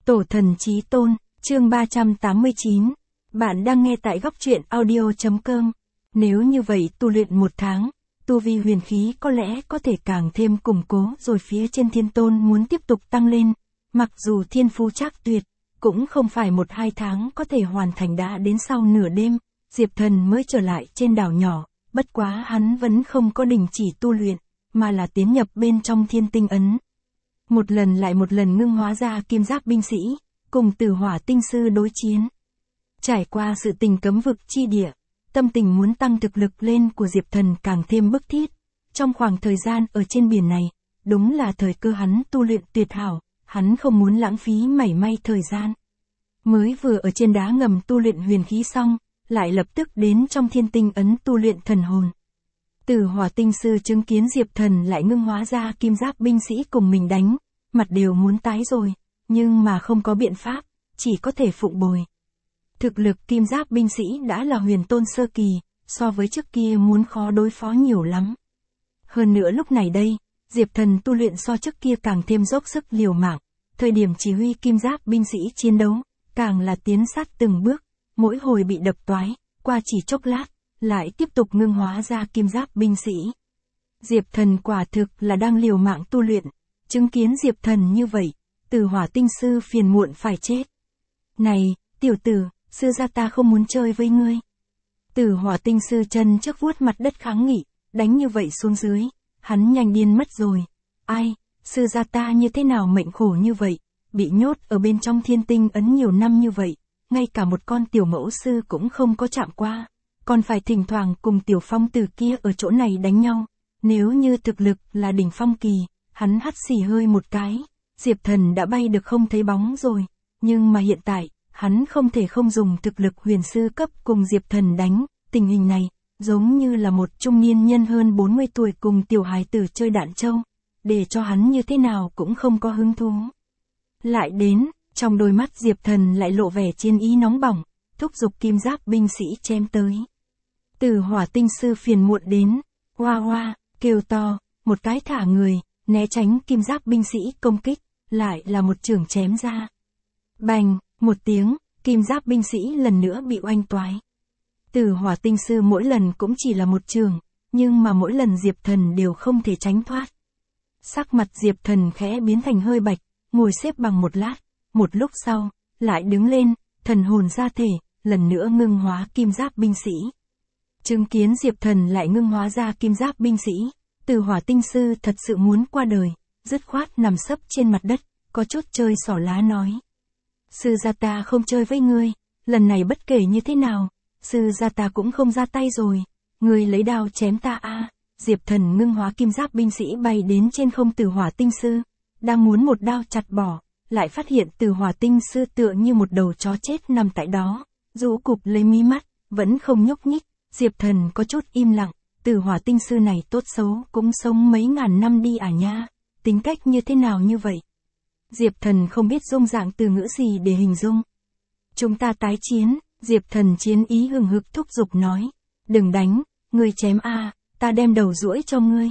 Tổ thần chí tôn, chương 389. Bạn đang nghe tại góc truyện audio.com. Nếu như vậy tu luyện 1 tháng, tu vi huyền khí có lẽ có thể càng thêm củng cố rồi phía trên thiên tôn muốn tiếp tục tăng lên. Mặc dù thiên phú trác tuyệt, cũng không phải 1-2 tháng có thể hoàn thành, đã đến sau nửa đêm, Diệp Thần mới trở lại trên đảo nhỏ, bất quá hắn vẫn không có đình chỉ tu luyện, mà là tiến nhập bên trong thiên tinh ấn. Một lần lại một lần ngưng hóa ra kim giáp binh sĩ, cùng Tử Hỏa tinh sư đối chiến. Trải qua sự tình cấm vực chi địa, tâm tình muốn tăng thực lực lên của Diệp Thần càng thêm bức thiết. Trong khoảng thời gian ở trên biển này, đúng là thời cơ hắn tu luyện tuyệt hảo, hắn không muốn lãng phí mảy may thời gian. Mới vừa ở trên đá ngầm tu luyện huyền khí xong, lại lập tức đến trong thiên tinh ấn tu luyện thần hồn. Tử Hỏa tinh sư chứng kiến Diệp Thần lại ngưng hóa ra kim giáp binh sĩ cùng mình đánh, mặt đều muốn tái rồi, nhưng mà không có biện pháp, chỉ có thể phụng bồi. Thực lực kim giáp binh sĩ đã là huyền tôn sơ kỳ, so với trước kia muốn khó đối phó nhiều lắm. Hơn nữa lúc này đây, Diệp Thần tu luyện so trước kia càng thêm dốc sức liều mạng, thời điểm chỉ huy kim giáp binh sĩ chiến đấu, càng là tiến sát từng bước, mỗi hồi bị đập toái, qua chỉ chốc lát, lại tiếp tục ngưng hóa ra kim giáp binh sĩ. Diệp Thần quả thực là đang liều mạng tu luyện, chứng kiến Diệp Thần như vậy, Tử Hỏa tinh sư phiền muộn phải chết. Này, tiểu tử, sư gia ta không muốn chơi với ngươi. Tử Hỏa tinh sư chân trước vuốt mặt đất kháng nghị, đánh như vậy xuống dưới, hắn nhanh điên mất rồi. Ai, sư gia ta như thế nào mệnh khổ như vậy, bị nhốt ở bên trong thiên tinh ấn nhiều năm như vậy, ngay cả một con tiểu mẫu sư cũng không có chạm qua, còn phải thỉnh thoảng cùng tiểu phong tử kia ở chỗ này đánh nhau. Nếu như thực lực là đỉnh phong kỳ, hắn hắt xì hơi một cái, Diệp Thần đã bay được không thấy bóng rồi, nhưng mà hiện tại, hắn không thể không dùng thực lực huyền sư cấp cùng Diệp Thần đánh, tình hình này, giống như là một trung niên nhân hơn 40 tuổi cùng tiểu hài tử chơi đạn châu, để cho hắn như thế nào cũng không có hứng thú. Lại đến, trong đôi mắt Diệp Thần lại lộ vẻ chiến ý nóng bỏng, thúc giục kim giáp binh sĩ chém tới. Tử Hỏa tinh sư phiền muộn đến, hoa hoa, kêu to, một cái thả người, né tránh kim giáp binh sĩ công kích, lại là một chưởng chém ra. Bành, một tiếng, kim giáp binh sĩ lần nữa bị oanh toái. Tử Hỏa tinh sư mỗi lần cũng chỉ là một chưởng, nhưng mà mỗi lần Diệp Thần đều không thể tránh thoát. Sắc mặt Diệp Thần khẽ biến thành hơi bạch, ngồi xếp bằng một lát, một lúc sau, lại đứng lên, thần hồn ra thể, lần nữa ngưng hóa kim giáp binh sĩ. Chứng kiến Diệp Thần lại ngưng hóa ra kim giáp binh sĩ, Tử Hỏa tinh sư thật sự muốn qua đời, dứt khoát nằm sấp trên mặt đất, có chút chơi xỏ lá nói. Sư gia ta không chơi với ngươi, lần này bất kể như thế nào, sư gia ta cũng không ra tay rồi, ngươi lấy đao chém ta a. Diệp Thần ngưng hóa kim giáp binh sĩ bay đến trên không Tử Hỏa tinh sư, đang muốn một đao chặt bỏ, lại phát hiện Tử Hỏa tinh sư tựa như một đầu chó chết nằm tại đó, rũ cụp lấy mí mắt, vẫn không nhúc nhích. Diệp Thần có chút im lặng, Tử Hỏa tinh sư này tốt xấu cũng sống mấy ngàn năm đi à nha, tính cách như thế nào như vậy? Diệp Thần không biết dung dạng từ ngữ gì để hình dung. Chúng ta tái chiến, Diệp Thần chiến ý hừng hực thúc giục nói. Đừng đánh, ngươi chém a, ta đem đầu duỗi cho ngươi.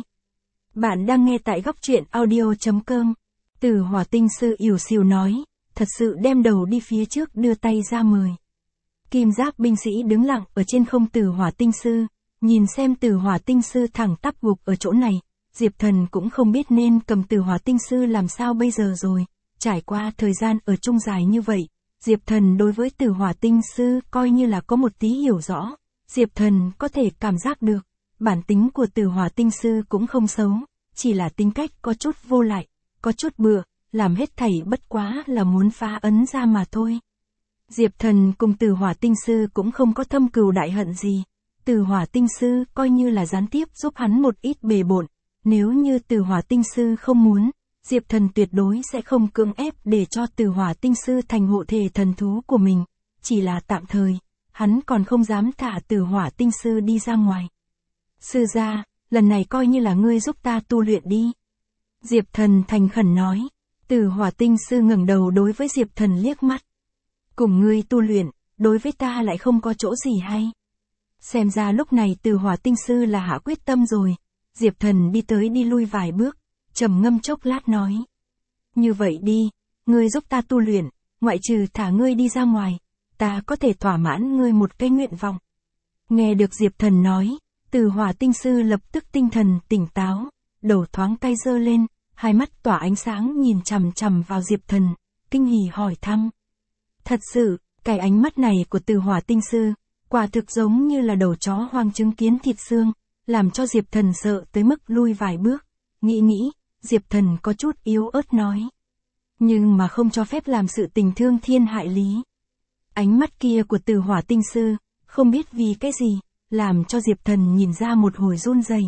Bạn đang nghe tại góc truyện audio.com. Tử Hỏa tinh sư ỉu xìu nói, thật sự đem đầu đi phía trước đưa tay ra mời. Kim giáp binh sĩ đứng lặng ở trên không Tử Hỏa tinh sư, nhìn xem Tử Hỏa tinh sư thẳng tắp gục ở chỗ này, Diệp Thần cũng không biết nên cầm Tử Hỏa tinh sư làm sao bây giờ rồi. Trải qua thời gian ở chung dài như vậy, Diệp Thần đối với Tử Hỏa tinh sư coi như là có một tí hiểu rõ. Diệp Thần có thể cảm giác được, bản tính của Tử Hỏa tinh sư cũng không xấu, chỉ là tính cách có chút vô lại, có chút bựa, làm hết thảy bất quá là muốn phá ấn ra mà thôi. Diệp Thần cùng Tử Hỏa tinh sư cũng không có thâm cừu đại hận gì. Tử Hỏa tinh sư coi như là gián tiếp giúp hắn một ít bề bộn. Nếu như Tử Hỏa tinh sư không muốn, Diệp Thần tuyệt đối sẽ không cưỡng ép để cho Tử Hỏa tinh sư thành hộ thể thần thú của mình. Chỉ là tạm thời, hắn còn không dám thả Tử Hỏa tinh sư đi ra ngoài. Sư gia, lần này coi như là ngươi giúp ta tu luyện đi. Diệp Thần thành khẩn nói. Tử Hỏa tinh sư ngẩng đầu đối với Diệp Thần liếc mắt. Cùng ngươi tu luyện, đối với ta lại không có chỗ gì hay. Xem ra lúc này Tử Hỏa tinh sư là hạ quyết tâm rồi. Diệp Thần đi tới đi lui vài bước, trầm ngâm chốc lát nói. Như vậy đi, ngươi giúp ta tu luyện, ngoại trừ thả ngươi đi ra ngoài, ta có thể thỏa mãn ngươi một cái nguyện vọng. Nghe được Diệp Thần nói, Từ Hỏa tinh sư lập tức tinh thần tỉnh táo, đầu thoáng tay giơ lên, hai mắt tỏa ánh sáng nhìn chằm chằm vào Diệp Thần, kinh hỉ hỏi thăm. Thật sự, cái ánh mắt này của Từ Hỏa tinh sư, quả thực giống như là đầu chó hoang chứng kiến thịt xương, làm cho Diệp Thần sợ tới mức lui vài bước. Nghĩ, Diệp Thần có chút yếu ớt nói. Nhưng mà không cho phép làm sự tình thương thiên hại lý. Ánh mắt kia của Từ Hỏa tinh sư, không biết vì cái gì, làm cho Diệp Thần nhìn ra một hồi run rẩy.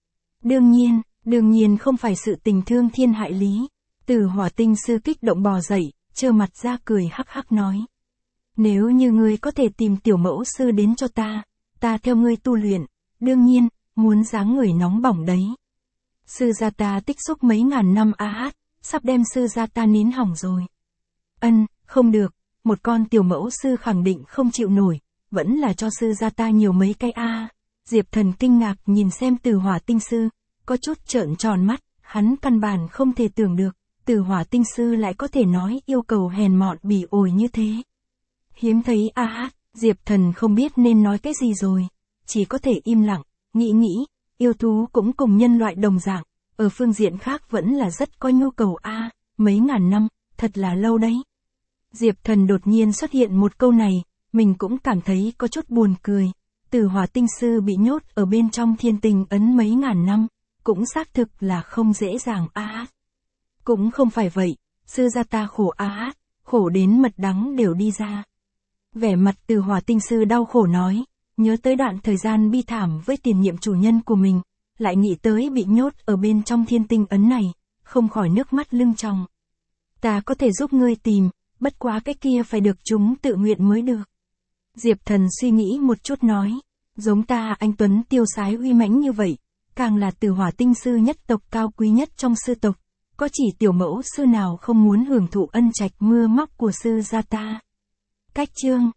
Đương nhiên không phải sự tình thương thiên hại lý. Từ Hỏa tinh sư kích động bò dậy, trơ mặt ra cười hắc hắc nói. Nếu như ngươi có thể tìm tiểu mẫu sư đến cho ta theo ngươi tu luyện, đương nhiên, muốn dáng người nóng bỏng đấy. Sư gia ta tích xúc mấy ngàn năm sắp đem sư gia ta nín hỏng rồi. Không được, một con tiểu mẫu sư khẳng định không chịu nổi, vẫn là cho sư gia ta nhiều mấy cái Diệp Thần kinh ngạc nhìn xem Từ Hỏa tinh sư, có chút trợn tròn mắt, hắn căn bản không thể tưởng được, Từ Hỏa tinh sư lại có thể nói yêu cầu hèn mọn bỉ ổi như thế. Hiếm thấy Diệp Thần không biết nên nói cái gì rồi, chỉ có thể im lặng, nghĩ, yêu thú cũng cùng nhân loại đồng dạng, ở phương diện khác vẫn là rất có nhu cầu mấy ngàn năm, thật là lâu đấy. Diệp Thần đột nhiên xuất hiện một câu này, mình cũng cảm thấy có chút buồn cười. Từ Hỏa tinh sư bị nhốt ở bên trong thiên tình ấn mấy ngàn năm, cũng xác thực là không dễ dàng Cũng không phải vậy, sư gia ta khổ khổ đến mật đắng đều đi ra. Vẻ mặt Từ Hỏa tinh sư đau khổ nói, nhớ tới đoạn thời gian bi thảm với tiền nhiệm chủ nhân của mình, lại nghĩ tới bị nhốt ở bên trong thiên tinh ấn này, không khỏi nước mắt lưng tròng. Ta có thể giúp ngươi tìm, bất quá cái kia phải được chúng tự nguyện mới được. Diệp Thần suy nghĩ một chút nói, giống ta anh tuấn tiêu sái uy mãnh như vậy, càng là Từ Hỏa tinh sư nhất tộc cao quý nhất trong sư tộc, có chỉ tiểu mẫu sư nào không muốn hưởng thụ ân trạch mưa móc của sư gia ta. Cách chương